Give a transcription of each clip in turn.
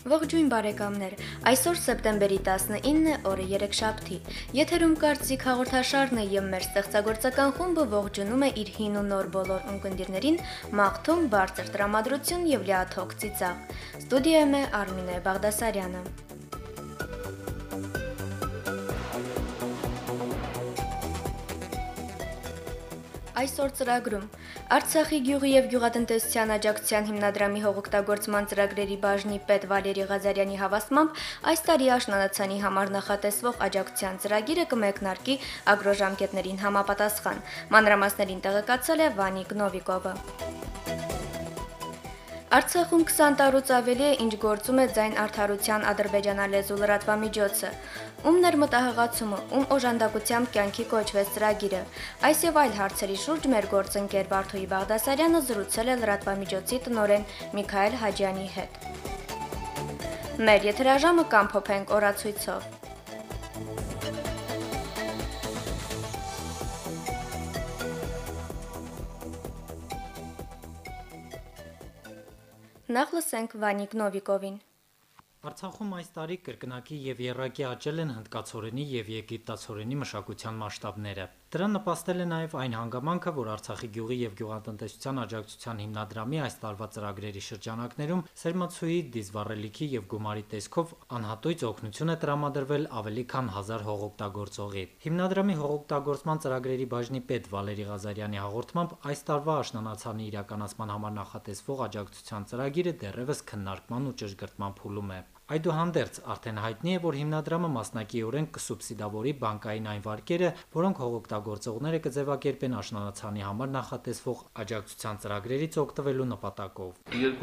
Ողջույն բարեկամներ, այսօր սեպտեմբերի 19 է, օրը երեքշաբթի։ Եթերում կարծիք հաղորդաշարն է և մեր ստեղծագործական խումբը ողջունում է իր հին ու նոր բոլոր ունկնդիրներին, մաղթում բարձր տրամադրություն և լիաթոք ծիծաղ։ Ստուդիայում է Արմինե Բաղդասարյանը։ Այսօր ծրագրում Արցախի գյուղի և գյուղատնտեսության աջակցության հիմնադրամի հողօգտագործման ծրագրերի բաժնի պետ Վալերի Ղազարյանի հավաստմամբ այս տարի աշնանացանի համար նախատեսվող աջակցության ծրագիրը կմեկնարկի ագրոժամկետներին համապատասխան։ Մանրամասներին տեղեկացել է Վանիկ Նովիկովը։ Արցախում 20 տարուց ավելի է, ինչ գործում է ձայն արդարության ադրբեջանալեզու լրատվամիջոցը, ում ներմտահղացումը, ում օժանդակությամբ կյանքի կոչվեց ծրագիրը։ Այս եւ այլ հարցերի շուրջ մեր գործընկեր Վարդուհի Բաղդասարյանը զրուցել է լրատվամիջոցի տնօրեն Միքայել Հաջյանի հետ։ Մեր եթերաժամը կամփոփենք օրացույցով։ Նախ լսենք Վանիկ Նովիկովին։ Արցախում այս տարի կրկնակի եւ եռակի աճել են հնդկացորենի եւ եգիպտացորենի մշակության մասշտաբները։ Դրան նպաստել է նաեւ այն հանգամանքը, որ Արցախի գյուղի եւ գյուղատնտեսության աջակցության հիմնադրամի այս տարվա ծրագրերի շրջանակներում սերմացուի, դիզվառելիքի եւ գումարի տեսքով անհատույց օգնություն է տրամադրվել ավելի քան 1000 հողօգտագործողի։ Հիմնադրամի հողօգտագործման ծրագրերի բաժնի պետ Վալերի Ղազարյանի հաղորդմամբ այս տարվա աշնանացանի իրականացման համար նախատեսվող աջակցության ծրագիրը դեռևս քննարկման ու ճշգրտման փուլում է։ Այդուհանդերձ արդեն հայտնի է, որ հիմնադրամը մասնակիորեն կսուբսիդավորի բանկային այն վարկերը, որոնք հողօգտագործողները կձևակերպեն աշնանացանի համար նախատեսվող աջակցության ծրագրերից օգտվելու նպատակով։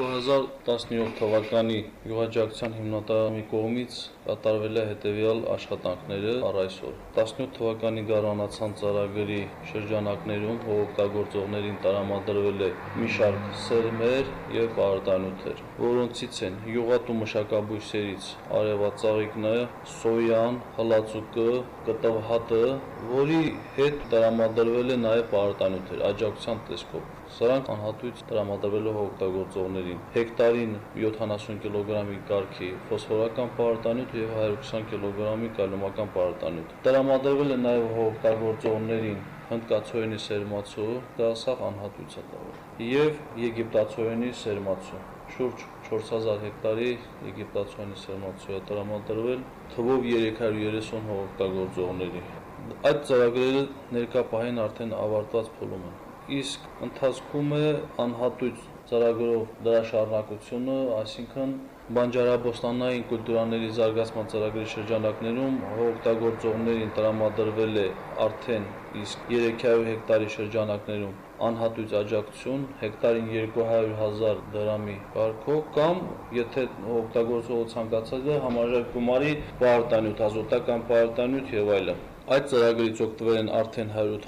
2017 թվականի գյուղաաջակցության հիմնադրամի կողմից կատարվել է հետևյալ աշխատանքները առ այսօր։ 17 թվականի գարնանացան ծրագրերի շրջանակներում հողօգտագործողներին տրամադրվել է մի շարք սերմեր եւ պարարտանյութեր, որոնցից են յուղատու մշակաբույսերից արևածաղիկը, սոյան, հլացուկը, կտավհատը, որի հետ տրամադրվել է նաև պարարտանյութեր աջակցության տեսքով։ Սրանք անհատույց տրամադրվել է հողօգտագործողներին։ Հեկտարին 70 կիլոգրամի կարգի ֆոսֆորական պարարտանյութ եւ 120 կիլոգրամի կալիումական պարարտանյութ։ Տրամադրվել է նաև հողօգտագործողներին հնդկացորենի սերմացու, դա սաղ անհատույց է տվել, եւ եգիպտացորենի սերմացու։ Շուրջ 4000 հեկտարի եգիպտացորենի սերմացու է տրամադրվել թվով 330 հողօգտագործողների։ Այդ ծրագրերը ներկա պահին արդեն ավարտված փուլում են։ Իսկ ընթացքում է անհատույց ծրագրով դրա շարունակությունը, այսինքն բանջարաբոստանային կուլտուրաների զարգացման ծրագրի շրջանակներում հողօգտագործողներին տրամադրվել է արդեն իսկ 300 հեկտարի շրջանակներում անհատույց աջակցություն հեկտարին 200,000 դրամի կարգով կամ եթե հողօգտագործողը ցանկացած է համարժեք գումարի պարարտանյութ, ազոտական պարարտանյութ եւ այլն։ Այդ ծրագրից օգտվել են արդեն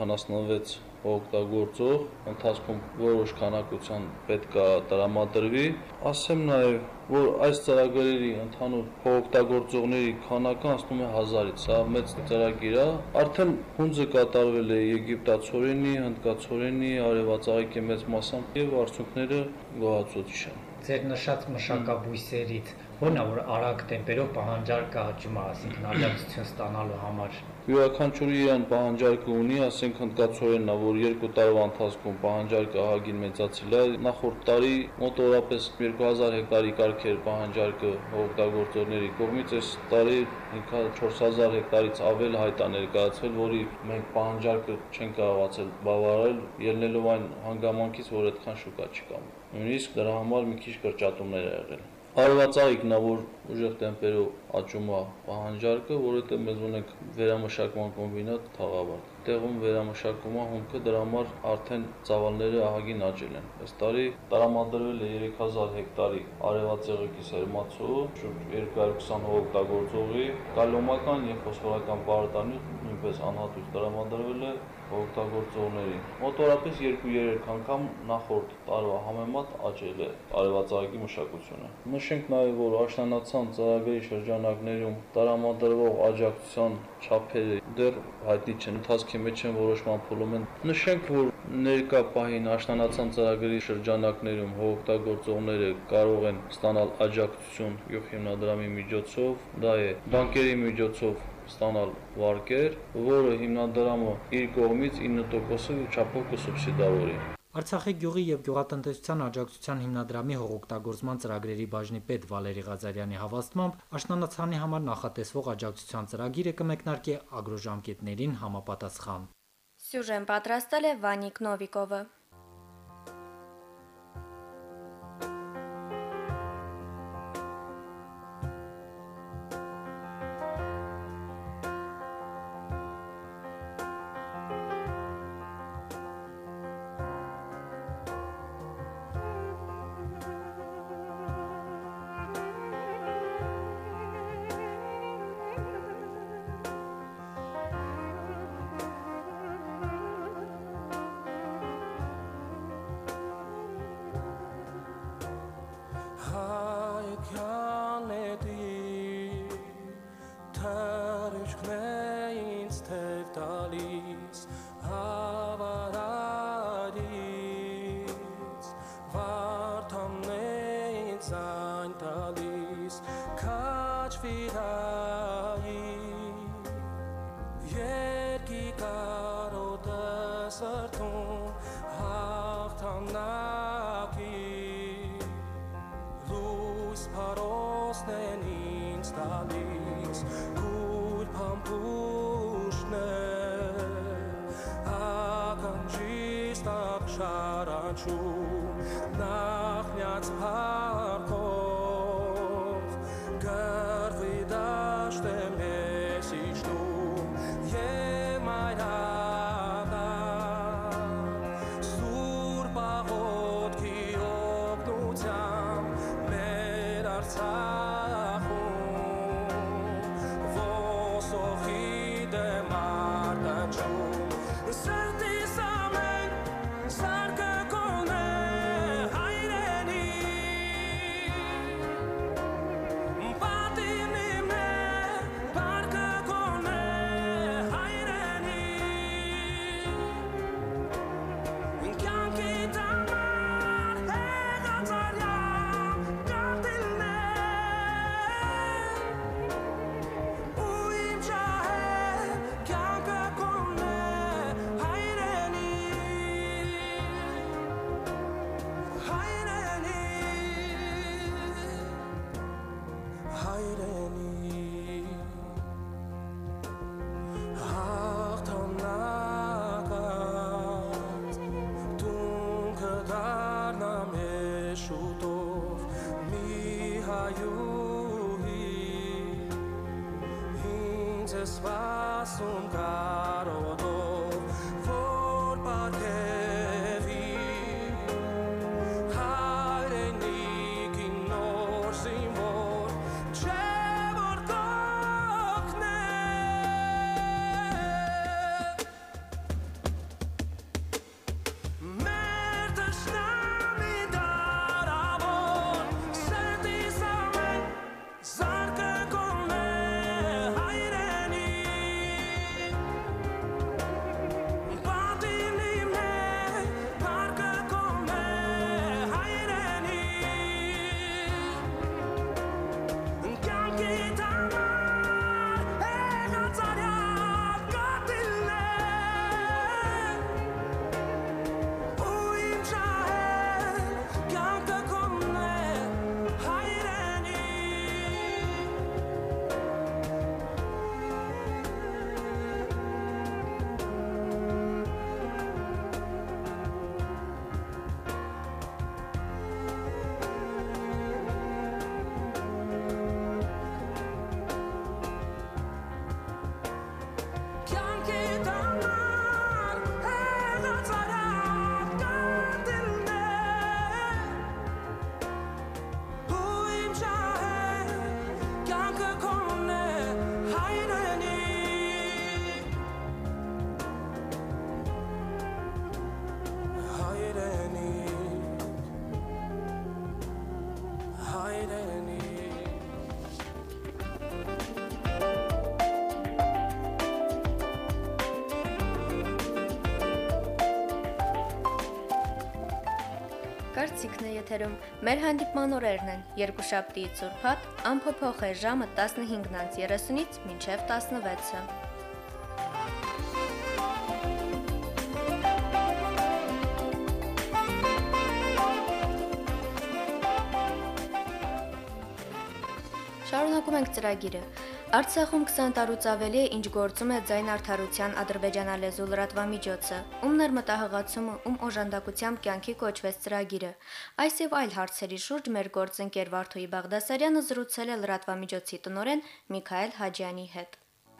176 հողօգտագործող, ընթացքում որոշ քանակության պետք է տրամադրվի։ Ասեմ նաև, որ այս ծրագրերի ընդհանուր հողօգտագործողների քանակը հասնում է 1000-ից։ Սա մեծ ծրագիր է։ Արդեն հունձը կատարվել է եգիպտացորենի, հնդկացորենի, արևածաղիկի մեծ մասամբ եւ արդյունքները գոհացուցիչ են։ Ձեր նշած մշակաբույսերից ո՞րն է, որ արագ տեմպերով պահանջարկը աճում է, այսինքն աջակցություն ստանալու համար։ Յուրաքանչյուրի իրան պահանջարկը ունի, ասենք հնդկացորենն է, որ 2 տարվա ընթացքում պահանջարկը ահագին մեծացել է։ Նախորդ տարի մոտավորապես 2000 հեկտարի կարգ էր պահանջարկը հողօգտագործողների կողմից, այս տարի 4000 հեկտարից ավել հայտ է ներկայացվել, որի մենք պահանջարկը չենք կարողացել բավարարել, ելնելով այն հանգամանքից, որ այդքան շուկա չկա։ Նույնիսկ դրա համար մի քիչ կրճատումներ ա եղել։ Արևածաղիկն է, որ ուժեղ տեմպերով աճում է պահանջարկը, որովհետև մեզ ունենք վերամշակման կոմբինատ Թաղավարտ։ Տեղում վերամշակում է հումքը, դրա համար արդեն ծավալները ահագին աճել են։ Այս տարի տրամադրվել է 3000 հեկտարի արևածաղիկի սերմացու, շուրջ 220 հողօգտագործողի, կալիումական եւ ֆոսֆորական պարարտանյութ նույնպես անհատույց տրամադրվել է օգտագործողներին։ Մոտորապես 2-3 անգամ նախորդ տարվա համեմատ աճել է արևածաղիկի մշակությունը։ Նշենք նաև, որ աշնանացան ծրագրի շրջանակներում տրամադրվող աջակցության չափերը դեռ հայտնի չեն, ընթացքի մեջ են, որոշման փուլում են։ Նշենք, որ ներկա պահին աշնանացան ծրագրի շրջանակներում օգտագործողները կարող են ստանալ աջակցություն գյուղ հիմնադրամի միջոցով, դա է բանկերի միջոցով ստանալ վարկեր, որը հիմնադրամը իր կողմից 9% չափով կսուբսիդավորի։ Արցախի գյուղի եւ գյուղատնտեսության աջակցության հիմնադրամի հողօգտագործման ծրագրերի բաժնի պետ Վալերի Ղազարյանի հավաստմամբ աշնանացանի համար նախատեսվող աջակցության ծրագիրը կմեկնարկի ագրոժամկետներին համապատասխան։ Սյուժեն պատրաստել է Վանիկ Նովիկովը։ Կարծիքն է եթերում։ Մեր հանդիպման օրերն են երկուշաբթիից ուրբաթ, ամփոփող է ժամը 15:30-ից մինչև 16-ը։ Շարունակում ենք ծրագիրը։ Արցախում 20 տարուց ավելի է, ինչ գործում է ձայն արդարության ադրբեջանալեզու լրատվամիջոցը, ում ներմտահղացումը, ում օժանդակությամբ կյանքի կոչվեց ծրագիրը։ Այս եւ այլ հարցերի շուրջ մեր գործընկեր Վարդուհի Բաղդասարյանը զրուցել է լրատվամիջոցի տնօրեն Միքայել Հաջյանի հետ։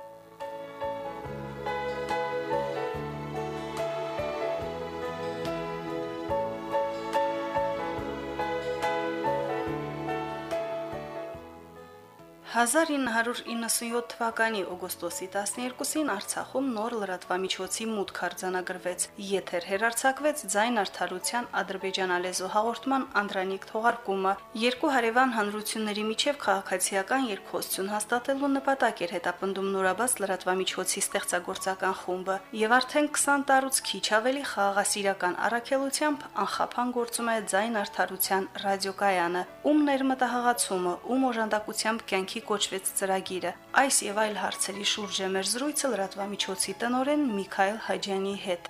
«1997 թվականի օգոստոսի 12-ին Արցախում նոր լրատվամիջոցի մուտք արձանագրվեց։ Եթեր հեռարձակվեց ձայն արդարության ադրբեջանալեզու հաղորդման անդրանիկ թողարկումը։ Երկու հարևան հանրությունների միջև քաղաքացիական երկխոսություն հաստատելու նպատակ էր հետապնդում նորաբաց լրատվամիջոցի ստեղծագործական խումբը, եւ արդեն 20 տարուց քիչ ավելի խաղաղասիրական առաքելությամբ անխափան գործում է ձայն արդարության ռադիոկայանը, ում ներմտահղացումը, ում օժանդակությամբ կյանքի կոչվեց ծրագիրը։ Այս եւ այլ հարցերի շուրջ է մեր զրույցը լրատվամիջոցի տնօրեն Միքայել Հաջյանի հետ։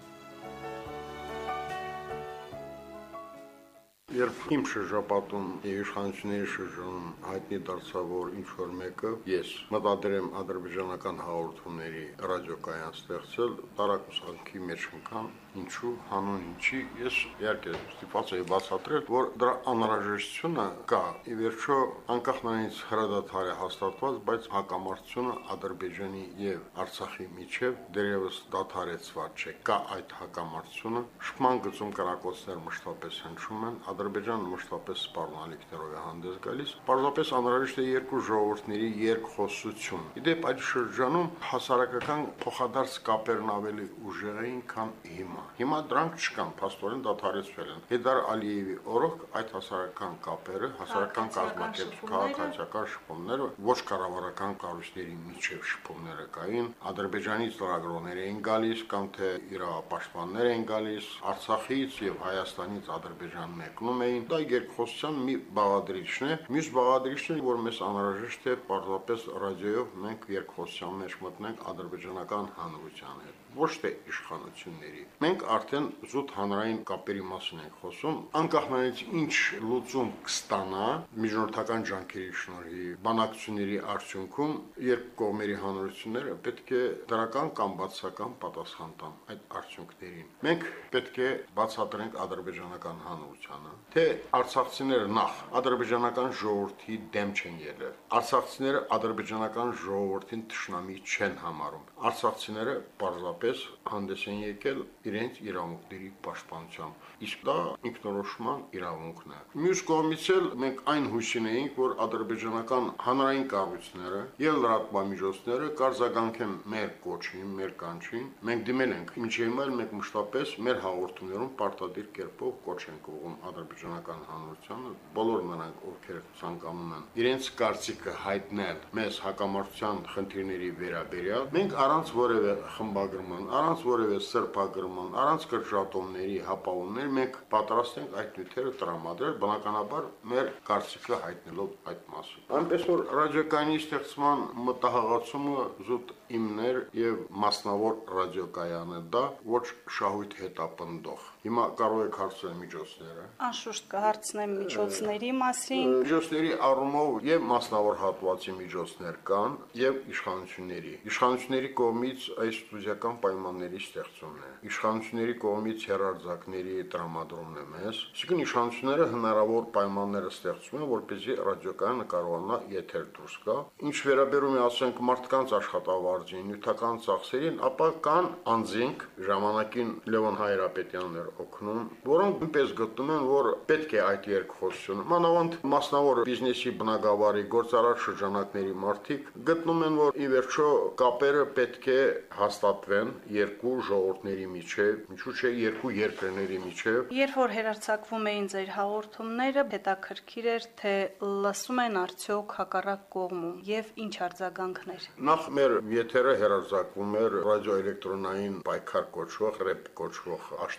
Երբ իմ շրջապատում եւ իշխանությունների շրջանում հայտնի դարձավ, որ ինչ որ մեկը ես մտադրեմ ադրբեջանական հաղորդումների ռադիոկայան ստեղծել, տարակուսանքի մեջ ընկան, ինչու հանուն ինչի, ես իհարկե ստիպված էի բացատրել, որ դրա անհրաժեշտությունը կա։ Ի վերջո, անկախ նրանից հրադադար է հաստատված, բայց հակամարտությունը Ադրբեջանի եւ Արցախի միջև դեռևս դադարեցված չէ։ Կա այդ հակամարտությունը, շփման գծում կրակոցներ մշտապես հնչում են, Ադրբեջանը մշտապես սպառնալիքներով է հանդես գալիս։ Պարզապես անհրաժեշտ է երկու ժողովուրդների երկխոսություն։ Իդեպ այդ շրջանում հասարակական փոխադարձ կապերն ավելի ուժեղ էին, քան հիմա։ Հիմա դրանք չկան, փաստորեն դադարեցվել են։ Հեյդար Ալիևի օրոք այդ հասարակական կապերը, հասարակական կազմակերպ քաղաքացիական շփումները, ոչ կառավարական կառույցների միջև շփումները կային, Ադրբեջանից լրագրողներ էին գալիս, կամ թե իրավապաշտպաններ էին գալիս, Արցախից եւ Հայաստանից Ադրբեջան մեկնում էին։ Դա երկխոսության մի բաղադրիչն է։ Մյուս բաղադրիչն է, որ մեզ անհրաժեշտ է պարզապես ռադիոյով մենք երկխոսության մեջ մտնենք ադրբեջանական հանրության հետ, ոչ թե իշխանությունների։ Մենք արդեն զուտ հանրային կապերի մասին ենք խոսում, անկախ նրանից ինչ լուծում կստանա միջնորդական ջանքերի շնորհիվ, բանակցությունների արդյունքում երկու կողմերի հանրությունները պետք է դրական կամ բացասական պատասխան տան այդ արդյունքներին։ Մենք պետք է բացատրենք ադրբեջանական հանրությանը, թե արցախցիները նախ ադրբեջանական ժողովրդի դեմ չեն ելել, արցախցիները ադրբեջանական ժողովրդին թշնամի չեն համարում, արցախցիները պարզապես հանդես են եկել իրենց իրավունքների պաշտպանությամբ, իսկ դա ինքնորոշման իրավունքն է։ Մյուս կողմից էլ մենք այն հույսին էինք, որ ադրբեջանական հանրային կառույցները եւ լրատվամիջոցները կարձագանքեն մեր կոչին, մեր կանչին։ Մենք դիմել ենք, ինչեւ էլ մենք մշտապես մեր հաղորդումներում պարտադիր կերպով կոչ ենք ուղղում ադրբեջանական հանրությանը, բոլոր նրանք, ովքեր ցանկանում են իրենց կարծիքը հայտնել մեզ հակամարտության խնդիրների վերաբերյալ, մենք առանց որևէ խմբագրման, առանց որևէ սրբագրման, առանց կրճատումների, հապավումների մենք պատրաստ ենք այդ նյութերը տրամադրել, բնականաբար մեր կարծիքը հայտնելով այդ մասին։ Այնպես որ ռադիոկայանի ստեղծման մտահղացումը զուտ իմն էր եւ մասնավոր ռադիոկայանը դա ոչ շահույթ հետապնդող։ Հիմա կարող եք հարցնել միջոցները։ Անշուշտ կհարցնեմ միջոցների մասին։ Միջոցների առումով եւ մասնավոր հատվածի միջոցներ կան եւ իշխանությունների։ Իշխանությունների կողմից այս ստուդիական պայմանների ստեղծումն է։ Իշխանությունների կողմից հեռարձակների տրամադրումն է մեզ։ Այսինքն իշխանությունները հնարավոր պայմանները ստեղծում են, որպեսզի ռադիոկայանը կարողանա եթեր դուրս գա։ Ինչ վերաբերում է, ասենք, մարդկանց աշխատավարձին, նյութական ծախսերին, ապա կան անձինք, ժամանակին Լևոն Հայրապետյանն էր օգնում, որոնք նույնպես գտնում են, որ պետք է այդ երկխոսությունը, մանավանդ մասնավոր բիզնեսի բնագավառի գործարար շրջանակների մարդիկ գտնում են, որ ի վերջո կապերը պետք է հաստատվեն երկու ժողովուրդների միջև, ինչու՞ չէ երկու երկրների միջև։ Երբ որ հեռարձակվում էին ձեր հաղորդումները, հետաքրքիր էր, թե լսում են արդյոք հակառակ կողմում եւ ինչ արձագանքներ։ Նախ մեր եթերը հեռարձակվում էր ռադիոէլեկտրոնային պայքար կոչվող, ռեփ կոչվող աշտարակում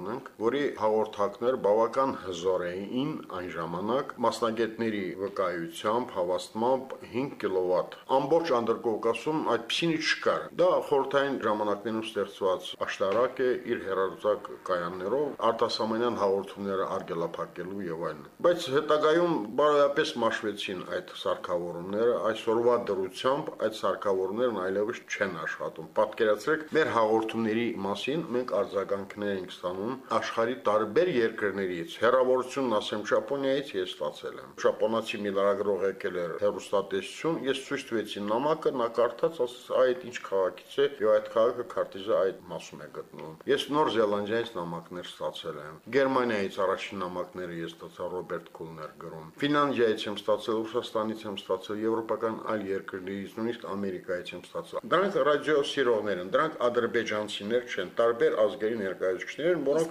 ունենք, որի հաղորդակներ բավական հզոր էին այն ժամանակ, մասնագետների վկայությամբ, հավաստմամբ 5 կիլովատ։ Ամբողջ Անդրկովկասում այդպիսինի չկար։ Դա խորհրդային ժամանակներում ստեղծված աշտարակ է իր հեռարձակ կայաններով, արտասահմանյան հաղորդումները արգելափակելու եւ այլն։ Բայց հետագայում բարոյապես մաշվեցին այդ սարքավորումները, այսօրվա դրությամբ այդ սարքավորումներն այլևս չեն աշխատում։ Պատկերացրեք, մեր հաղորդումների մասին մենք արձագանքներ ենք ստանում աշխարհի տարբեր երկրներից։ Հեռավորությունն ասեմ Ճապոնիայից ես ստացել եմ։ Ճապոնացի մի լրագրող եկել էր հեռուստատեսություն, ես ցույց տվեցի նամակը, նա կարդաց, ասաց այդ ինչ քաղաքից է, եւ այդ քաղաքը քարտեզի այդ մասում է գտնվում։ Ես Նոր Զելանդիայից նամակներ ստացել եմ։ Գերմանիայից առաջին նամակները ես ստացա Ռոբերտ Քուլներ գրում։ Ֆինլանդիայից եմ ստացել, Ռուսաստանից եմ ստացել, եվրոպական այլ երկրներից, նույնիսկ Ամերիկայից եմ ստացել։ Դրանք ռադիո սիրողներ են, դրանք ադրբեջանցիներ չեն, տարբեր ազգերի ներկայացուցիչներ են, որոնք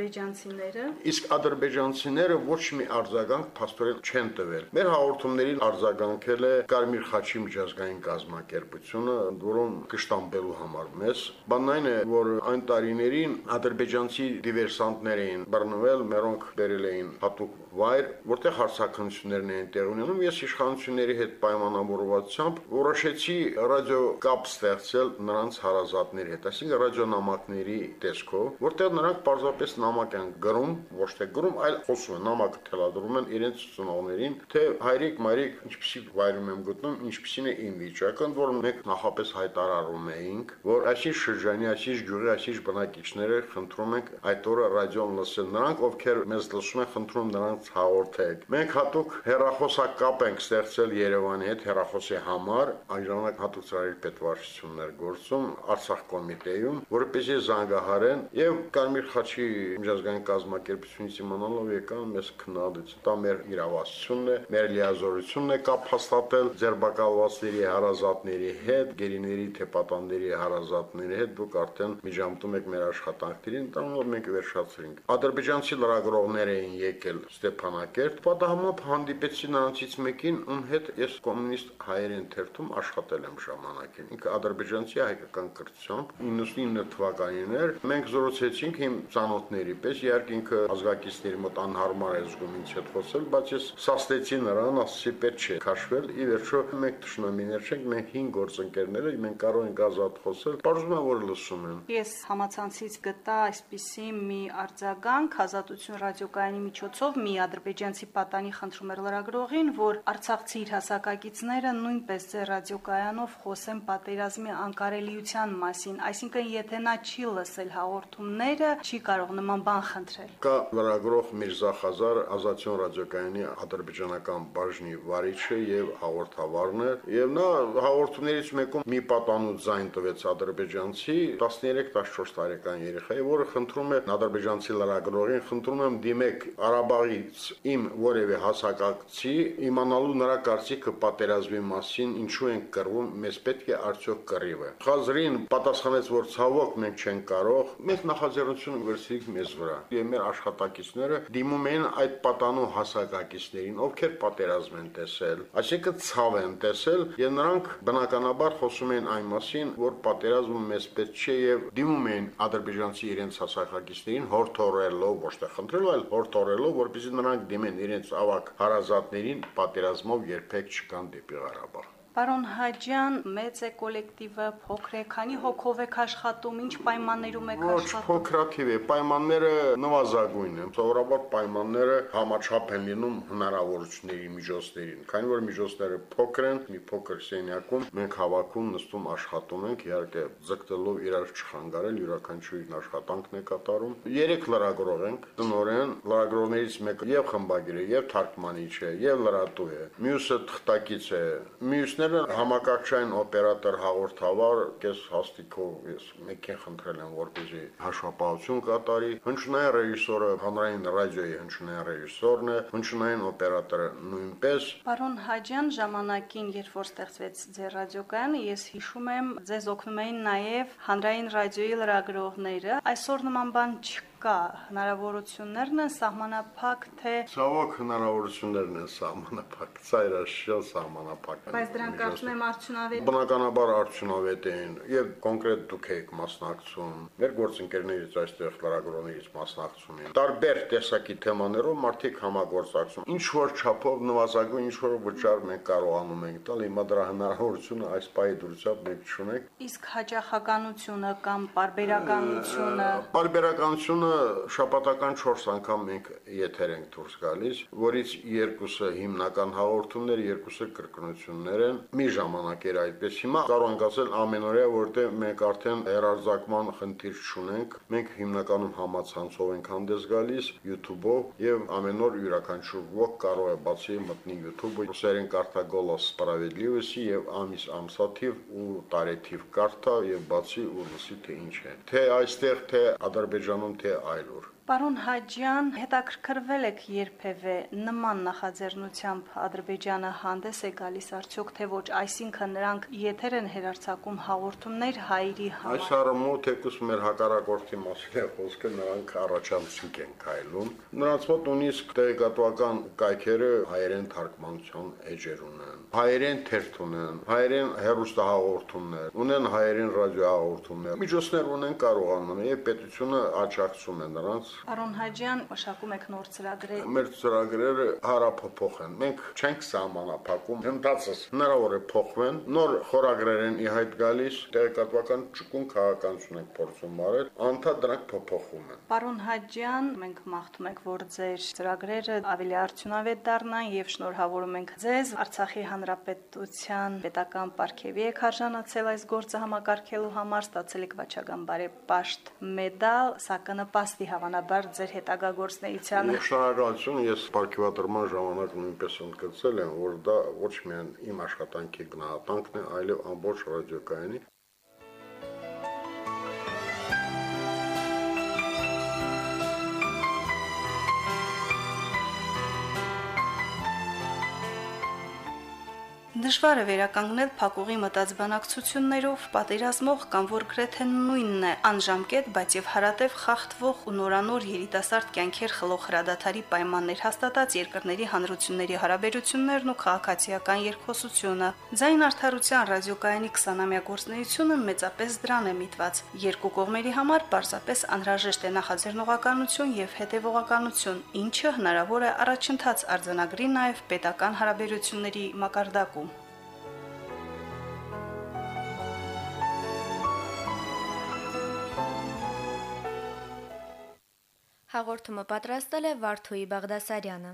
Իսկ ադրբեջանցիները ոչ մի արձագանք փաստորեն չեն տվել։ Մեր հաղորդումներին արձագանքել է Կարմիր խաչի միջազգային կազմակերպությունը, որոնց կշտամբելու համար մեզ։ Բանն այն է, որ այն տարիներին ադրբեջանցի դիվերսանտներ էին բռնվել, մերոնք բերել էին հատուկ վայր, որտեղ հարցաքննություններն էին տեղի ունենում։ Ես իշխանությունների հետ պայմանավորվածությամբ որոշեցի ռադիոկապ ստեղծել նրանց հարազատների հետ, այսինքն ռադիոնամակների տեսքով, որտեղ նրանք պարզապես նամակ են գրում, ոչ թե գրում, այլ խոսում են, նամակը թելադրում են իրենց ծնողներին, թե հայրիկ, մայրիկ, ինչպեսի վայրում եմ գտնում, ինչպեսին է իմ վիճակը, որ մենք նախապես հայտարարում էինք, որ այսինչ շրջանի, այսինչ գյուղի, այսինչ բնակիչները խնդրում ենք այդ օրը ռադիոն լսել, նրանք ովքեր մեզ լսում են, խնդրում նրանց հաղորդեք։ Մենք հատուկ հեռախոսակապ ենք ստեղծել Երևանի հետ հեռախոսի համար, այն ժամանակ հատուկ ծրագրի պետվարչություններ գործում Արցախ կոմիտեում, որպեսզի զանգահարեն եւ Կարմիր խաչի միջազգային կազմակերպությունից իմանալով եկան մեզ քննադատեցին։ Դա մեր իրավասությունն է, մեր լիազորությունն է կապ հաստատել ձերբակալվածների հարազատների հետ, գերիների թե պատանների հարազատների հետ, դուք արդեն միջամտում եք մեր աշխատանքներին, դրանով մենք վերջացրինք։ Ադրբեջանցի լրագրողներ էին եկել Ստեփանակերտ, պատահամամբ հանդիպեցի նրանցից մեկին, ում հետ ես կոմունիստ հայերեն թերթում աշխատել եմ ժամանակին։ Ինքը ադրբեջանցի հայկական կրթությամբ 99 թվականին էր, մենք զրուցեցինք իմ ծանոթների պես, իհարկե ինքը ազգակիցների մոտ անհարմար է զգում ինձ հետ խոսել, բայց ես սաստեցի նրան, ասացի պետք չէ քաշվել, ի վերջո մենք թշնամիներ չենք, մենք 5 գործընկերներ ենք, մենք կարող ենք ազատ խոսել, բարձում է որ լսում են։ Ես համացանցից գտա այսպիսի մի արձագանք Ազատություն ռադիոկայանի միջոցով մի ադրբեջանցի պատանի խնդրում էր լրագրողին, որ արցախցի իր հասակակիցները նույնպես ձեր ռադիոկայանով խոսեն պատերազմի անկարելիության մասին, այսինքն եթե նա չի լսել հաղորդումները, չի կարող նման բան խնդրել։ Կա լրագրող Միրզա Խազար, Ազատություն ռադիոկայանի ադրբեջանական բաժնի վարիչը եւ հաղորդավարն է, եւ նա հաղորդումներից մեկում մի պատանու ձայն տվեց ադրբեջանցի 13-14 տարեկան երեխայի, որը խնդրում է ադրբեջանցի լրագրողին, խնդրում եմ դիմեք Ղարաբաղից իմ որևէ հասակակցի իմանալու նրա կարծիքը պատերազմի մասին, ինչու են կռվում, մեզ պետք է արդյոք կռիվը։ Խազրին պատասխանեց, որ ցավոք մենք չենք կարող, մենք նախաձեռնություն վերցրինք մեզ վրա։ Եվ մեր աշխատակիցները դիմում են այդ պատանու հասակակիցներին, ովքեր պատերազմ են տեսել, այսինքն ցավ են տեսել, եւ նրանք բնականաբար խոսում են այն մասին, որ պատերազմը մեզ պետք չէ եւ դիմում են ադրբեջանցի իրենց հասակակիցներին հորդորելով, ոչ թե խնդրելով, այլ հորդորելով, որպեսզի նրանք դիմեն իրենց ավակ հարազատներին պատերազմով երբեք չգան դեպի Ղարաբաղ։ Պարոն Հաջյան, մեծ է կոլեկտիվը, փոքր է, քանի հոգով եք աշխատում, ինչ պայմաններում եք աշխատում։ Ոչ փոքրաթիվ է, պայմանները նվազագույն են։ Սովորաբար պայմանները համաչափ են լինում հնարավորությունների միջոցներին։ Քանի որ միջոցները փոքր են, մի փոքր սենյակում մենք հավաքում, նստում, աշխատում ենք, իհարկե ձգտելով իրար չխանգարել, յուրաքանչյուրին աշխատանքն է կատարում։ 3 լրագրող ենք, տնօրեն, լրագրողներից մեկը եւ խմբագիր է, եւ թարգմանիչ է, եւ լրատու է։ Մյուսը թղթակից է, մյուսն համակարգչային օպերատոր հաղորդավար, կես հաստիկով ես մեկին խնդրել եմ, որպեսզի հաշվապահություն կատարի։ Հնչյունային ռեժիսորը հանրային ռադիոյի հնչյունային ռեժիսորն է, հնչյունային օպերատորը նույնպես։ Պարոն Հաջյան, ժամանակին, երբ որ ստեղծվեց ձեր ռադիոկայանը, ես հիշում եմ, ձեզ օգնում էին նաև հանրային ռադիոյի լրագրողները։ Այսօր նման բան չկա, կա, հնարավորություններն են սահմանափակ, թե Ցավոք հնարավորություններն են սահմանափակ, ծայրաշիլ սահմանափակ։ Բայց դրանք կարծում եմ արդյունավետ։ Բնականաբար արդյունավետ են եւ կոնկրետ դուք եք մասնակցում։ Մեր գործընկերներից այստեղ լրագրողներից մասնակցում են։ Տարբեր տեսակի թեմաներով մարդիկ համագործակցում։ Ինչ որ չափով նվազագույն ինչ որ վճար մենք կարողանում ենք տալ, հիմա դրա հնարավորությունը այս պահի դուրսապ մենք չունենք։ Իսկ հաճախականությունը կամ պարբերականությունը Պարբերականությունը շաբաթական 4 անգամ մենք եթեր ենք դուրս գալիս, որից երկուսը հիմնական հաղորդումներ, երկուսը կրկնություններ են։ Մի ժամանակ էր այդպես։ Հիմա կարող ենք ասել ամենօրյա, որտեղ մենք արդեն հեռարձակման խնդիր չունենք։ Մենք հիմնականում համացանցով ենք հանդես գալիս YouTube-ով եւ ամեն օր յուրաքանչյուր ոք կարող է բացի մտնի YouTube-ը, սերեն կարտա «Голос справедливости» եւ ամիս ամսաթիվ ու տարեթիվ կարտա եւ բացի ու լսի թե ինչ է։ Թե այստեղ, թե Ադրբեջանում, թե այլուր։ Պարոն Հաջյան, հետաքրքրվել եք երբևէ նման նախաձեռնությամբ Ադրբեջանը հանդես է գալիս արդյոք թե ոչ, այսինքն նրանք եթեր են հերարցակում հաղորդումներ հայերի համար։ Այս առումով թեկուզ մեր հակառակորդի մասին է խոսքը, նրանք առաջամսիկ են քայլում։ Նրանց մոտ նույնիսկ տեղեկատվական կայքերը հայերեն թարգմանության էջեր ունեն, հայերեն թերթ ունեն, հայերեն հեռուստահաղորդումներ, ունեն հայերեն ռադիոհաղորդումներ։ Միջոցներ ունեն կարողանում եւ պետությունը աջակցում է նրանց։ Պարոն Հաջյան, մշակում եք նոր ծրագրեր։ Մեր ծրագրերը հարափոխ են։ Մենք չենք սահմանափակում, հնդածս հնարավոր է փոխվեն, նոր խորագրեր են ի հայտ գալիս, տեղեկատվական ճկուն քաղաքականություն ենք փորձում արել, անդադ դրանք փոփոխվում են։ Պարոն Հաջյան, մենք մաղթում ենք, որ ձեր ծրագրերը ավելի արդյունավետ դառնան եւ շնորհավորում ենք ձեզ։ Արցախի Հանրապետության պետական պարգևի եք արժանացել այս գործը համակարգելու համար, ստացել եք վաճառական բարեպաշտ մեդալ, սա կնպաստի հավանաբար ձեր հետագա գործունեությանը։ Շնորհակալություն, ես պարգևատրման ժամանակ նույնպես ընդգծել եմ, որ դա ոչ միայն իմ աշխատանքի գնահատանքն է, այլև ամբողջ ռադիոկայանի։ Դժվար է վերականգնել փակուղի մտած բանակցություններով, պատերազմող կամ որ գրեթե նույնն է, անժամկետ, բայց եւ հարատև խախտվող ու նորանոր երիտասարդ կյանքեր խլող հրադադարի պայմաններ հաստատած երկրների հանրությունների հարաբերություններն ու քաղաքացիական երկխոսությունը։ Ձայն արդարության ռադիոկայանի 20-ամյա գործունեությունը մեծապես դրան է միտված։ Երկու կողմերի համար պարզապես անհրաժեշտ է նախաձեռնողականություն եւ հետեւողականություն, ինչը հնարավոր է առաջընթաց արձանագրի նաեւ պետական հարաբերությունների մակարդակում։ Հաղորդումը պատրաստել է Վարդուհի Բաղդասարյանը։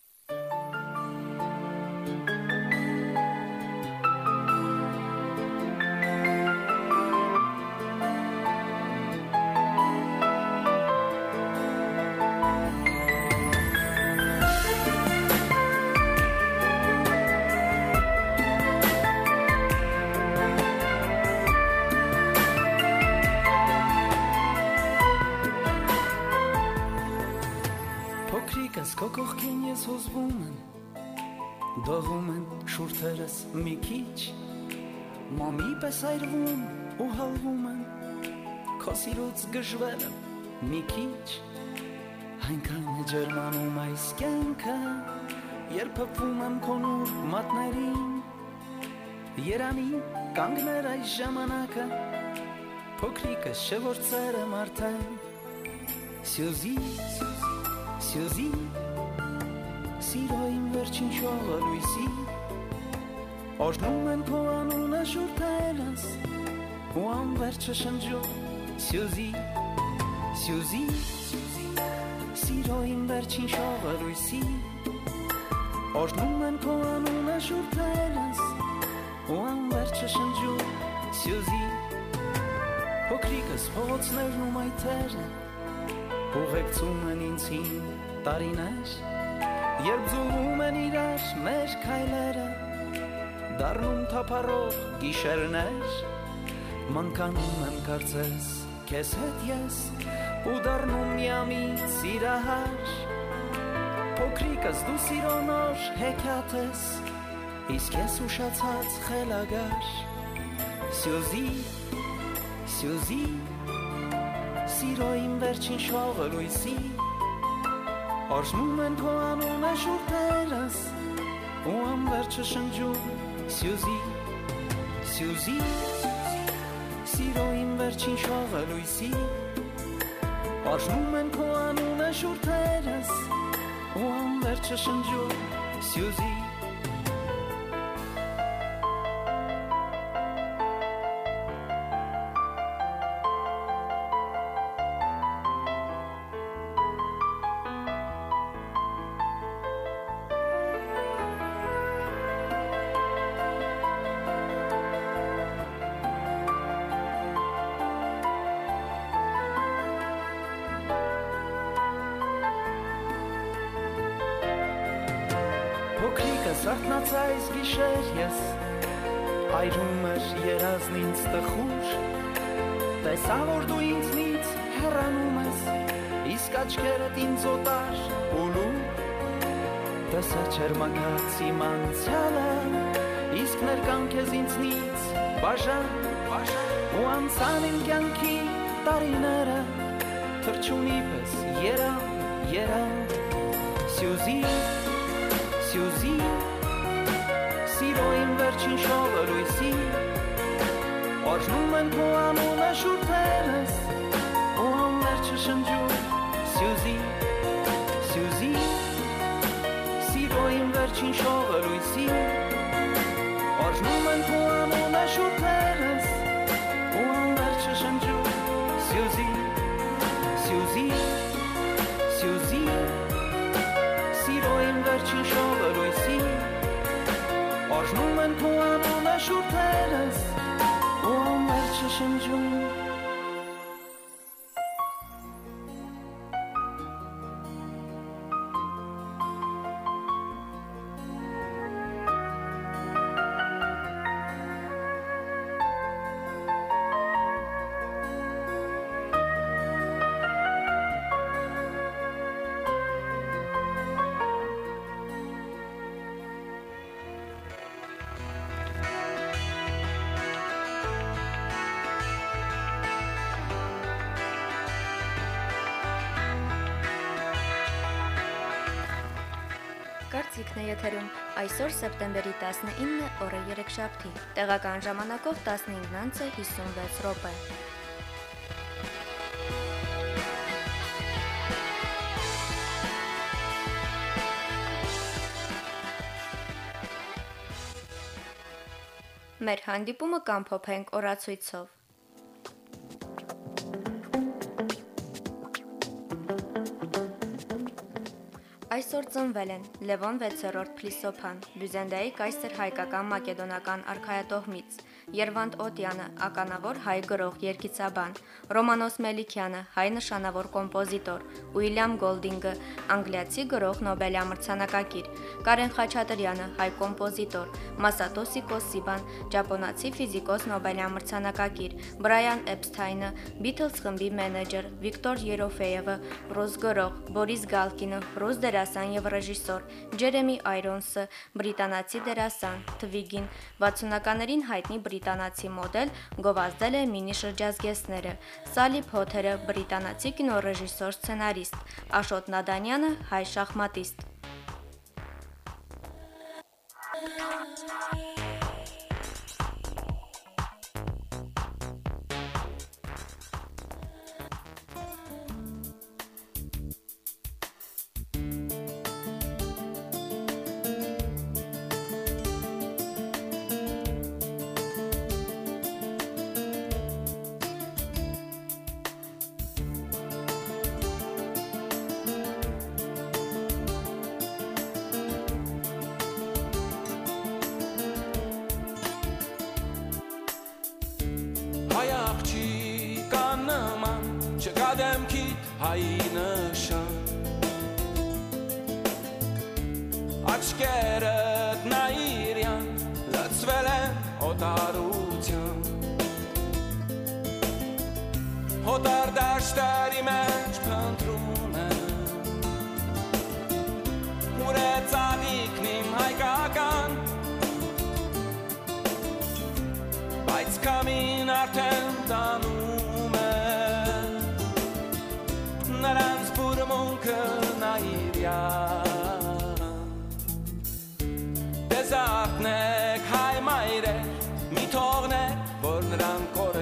Քո կողքին ես հուզվում եմ, դողում են շուրթերս մի քիչ, մամի պես այրվում ու հալվում եմ, քո սիրուց գժվել եմ մի քիչ, այնքան է ջերմանում այս կյանքը, երբ փփվում եմ քո նուր մատներին, երանի կանգներ այս ժամանակը, փոքրիկս չէ որ ծեր եմ արդեն, Սյուզի, Սյուզի, սիրո իմ վերջին շողը լույսի, օրհնում են քո անունը շուրթերս, ու անվերջը շնջում, Սյուզի, Սյուզի, սիրո իմ վերջին շողը լույսի, օրհնում են քո անունը շուրթերս, ու անվերջը շնջում, Սյուզի, փոքրիկս փողոցներն ու մայթերը, ուղեկցում են ինձ հին տարիներ, երբ ձուլում են իրար մեր քայլերը, դառնում թափառող գիշերներ, մանկանում եմ կարծես քեզ հետ ես, ու դառնում միամիտ սիրահար, փոքրիկս դու սիրո նոր հեքիաթ ես, իսկ ես ուշացած խելագար, Սյուզի, Սյուզի, Սիրո իմ վերջին շողը լույսի Արշնում են քո անունը շուրթերս ու անվերջը շնջում Սյուզի, Սյուզի Սիրո իմ վերջին շողը լույսի Արշնում են քո անունը շուրթերս ու անվերջը շնջում Սյուզի Սարտնացայս գիշեր ես Այրում էր երազն ինձ տխուր Տեսա որ դու ինձնից հեռանում ես Իսկ աչքերդ ինձ օտար ու լուր Տեսա չեր մագած իմ անցյալը Իսկ ներկան քեզ ինձնից բաժան Ու անցան իմ կյանքի տարիները Թրջունի պես երան Սյուզի Սյուզի Սիրո իմ վերջին շողը լույսի Արժնում են քո անունը շուրթերս ու անվերջը շնջում Սյուզի, Սյուզի Սիրո իմ վերջին շողը լույսի Արժնում են քո անունը շուրթերս ու անվերջը շնջում Սյուզի, Սյուզի, Սյուզի Սիրո իմ վերջին շողը լույսի Արժնում են քո անունը շուրթերս ու անվերջը շնջում Կարծիքն է եթերում այսօր սեպտեմբերի 19-ը օրը երեքշաբթի, տեղական ժամանակով 15:56 րոպե։ Մեր հանդիպումը կամփոփենք օրացույցով։ Այսօր ծնվել են Լևոն 6-րդ Փլիսոփան, Բյուզենդայի կայսր հայկական մակեդոնական արքայատոհմից, Երվանդ Օտյանը, ականավոր հայ գրող երգիծաբան, Ռոմանոս Մելիքյանը, հայ նշանավոր կոմպոզիտոր, Ուիլյամ Գոլդինգը, անգլիացի գրող Նոբելյամրցանակակիր, Կարեն Խաչատրյանը, հայ կոմպոզիտոր, Մասատոսի Կոսիբան, ճապոնացի ֆիզիկոս Նոբելյամրցանակակիր, Բրայան Էփսթայնը, Beatles խմբի մենեջեր, Վիկտոր Երոֆեևը, ռուս գրող, Բորիս Գալկինը, ռուս դերասան եւ ռեժիսոր, Ջերեմի Այրոնսը, բրիտանացի դերասան, Թվիգին, 60-ականներին հայտնի բրիտանացի մոդել, գովազդել է մինի շրջազգեստները, Սալի Փոթերը, բրիտանացի կինոռեժիսոր, սցենարիստ, Աշոտ Նադանյանը, հայ շախմատիստ։ Աչքերդ նայիրյան լցվել են օտարության Հոտար դաշտերի մեջ փնտրում են Ուր է ծաղիկն իմ հայկական Բայց կամին արդեն տանում է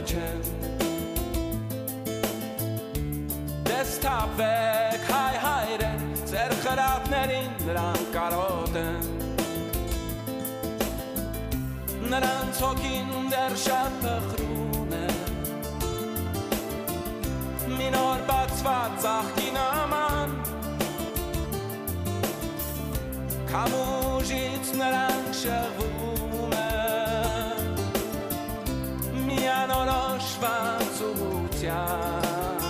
չեմ Դեստապեք հայ հայրեն Ձեր խրատներին նրան կարոտ են Նրանց հոգին դեր շատ պխրուն է Մի նոր բացված ծաղկի նման Քամուժից նրանք շեղվում է Միանորոշված ուղղության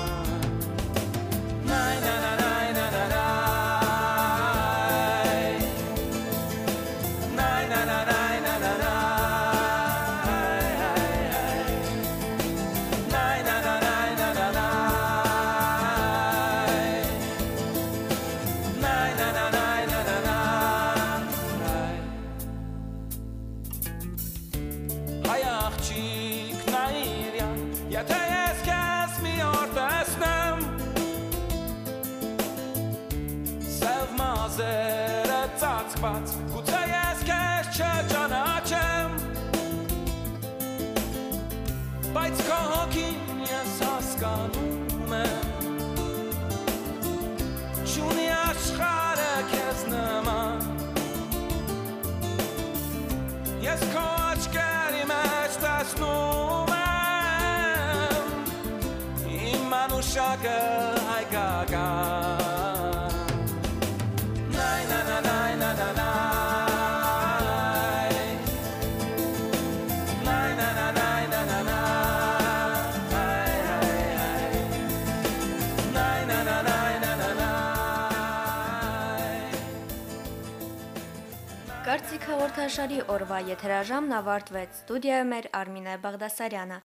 Գուցե ես քեզ չճանաչեմ Բայց քո հոգին ես հասկանում եմ Չունի աշխարհը քեզ նման Ես քո աչքերի մեջ տեսնում եմ Իմ մանուշակը հայկական Կարծիք հաղորդաշարի օրվա եթերաժամն ավարտվեց։ Ստուդիայում էր Արմինե Բաղդասարյանը։